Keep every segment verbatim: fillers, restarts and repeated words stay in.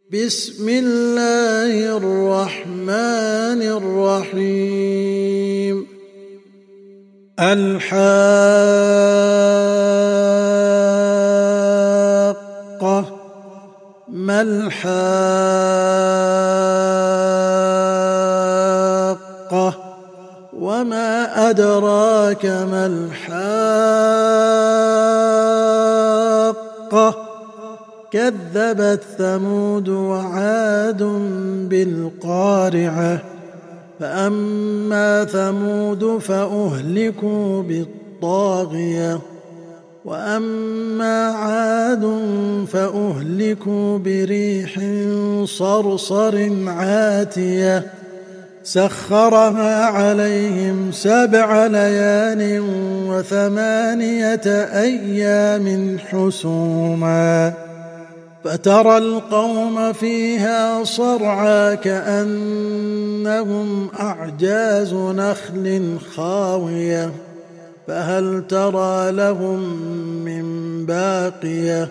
بسم الله الرحمن الرحيم. الحاقة ما الحاقة وما أدراك ما الحاقة كذبت ثمود وعاد بالقارعة فأما ثمود فأهلكوا بالطاغية وأما عاد فأهلكوا بريح صرصر عاتية سخرها عليهم سبع ليال وثمانية أيام حسوما فترى القوم فيها صرعى كأنهم أعجاز نخل خاوية فهل ترى لهم من باقية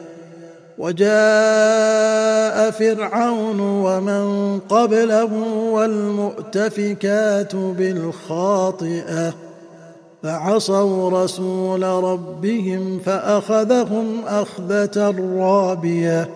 وجاء فرعون ومن قبله والمؤتفكات بالخاطئة فعصوا رسول ربهم فأخذهم أخذة رابية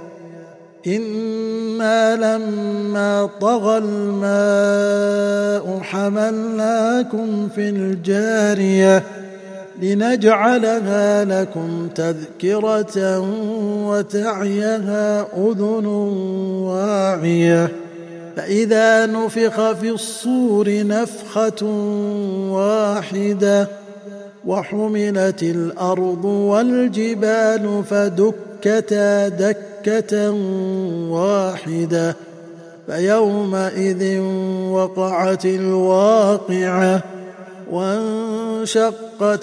إنا لما طغى الماء حملناكم في الجارية لنجعلها لكم تذكرة وتعيها أذن واعية فإذا نفخ في الصور نفخة واحدة وحملت الأرض والجبال فدكتا دكة واحدة فيومئذ وقعت الواقعة وانشقت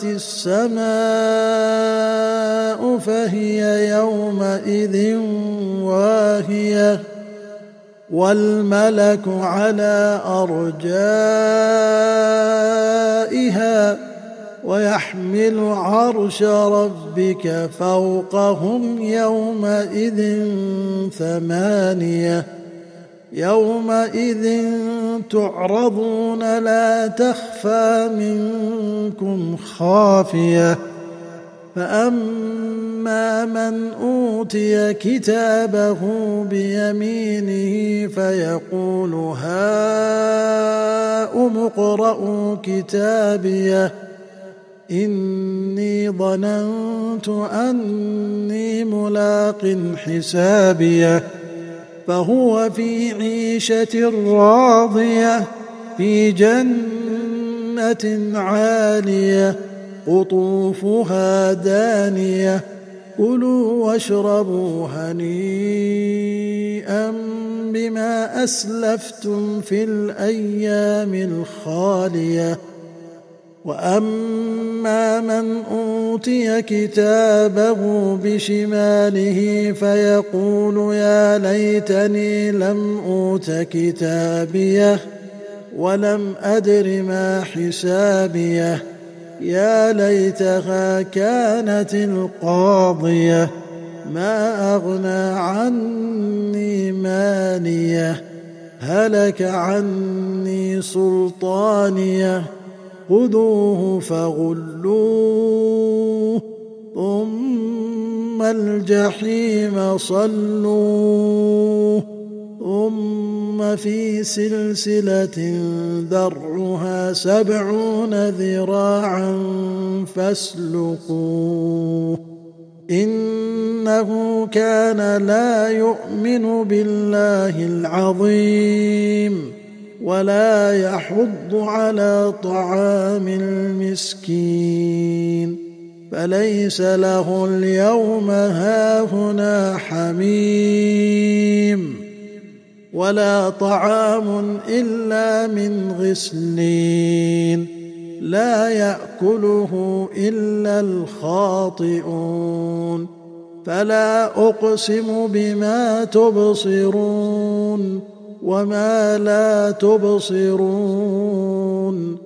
السماء فهي يومئذ واهية والملك على أرجائها ويحمل عرش ربك فوقهم يومئذ ثمانية يومئذ تعرضون لا تخفى منكم خافية فأما من أوتي كتابه بيمينه فيقول هاؤم اقرءوا كتابيه إني ظننت أني ملاق حسابيه فهو في عيشة راضية في جنة عالية قطوفها دانية كلوا واشربوا هنيئا بما أسلفتم في الأيام الخالية وأما من أوتي كتابه بشماله فيقول يا ليتني لم أوت كتابيه ولم أدر ما حسابيه يا ليتها كانت القاضية ما أغنى عني ماليه هلك عني سلطانيه خذوه فغلوه ثم الجحيم صلوه ثم في سلسلة ذرعها سبعون ذراعا فاسلكوه إنه كان لا يؤمن بالله العظيم ولا يحض على طعام المسكين فليس له اليوم هاهنا حميم ولا طعام إلا من غسلين لا يأكله إلا الخاطئون فلا أقسم بما تبصرون وما لا تبصرون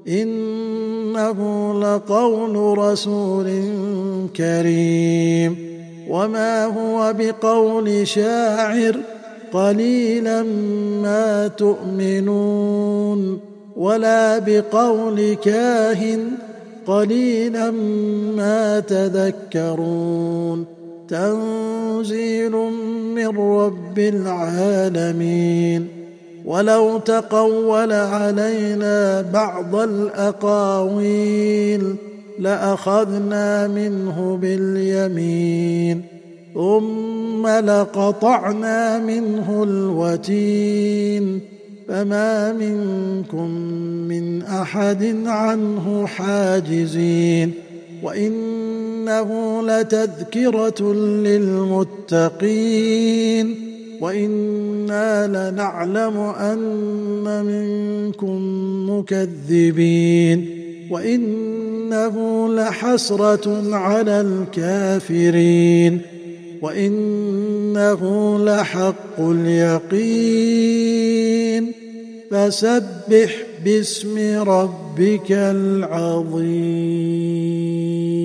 إنه لقول رسول كريم وما هو بقول شاعر قليلا ما تؤمنون ولا بقول كاهن قليلا ما تذكرون تنزيل من رب العالمين ولو تقول علينا بعض الأقاويل لأخذنا منه باليمين ثم لقطعنا منه الوتين فما منكم من أحد عنه حاجزين وإنه لتذكرة للمتقين وإنا لنعلم أن منكم مكذبين وإنه لحسرة على الكافرين وإنه لحق اليقين فسبح باسم ربك العظيم.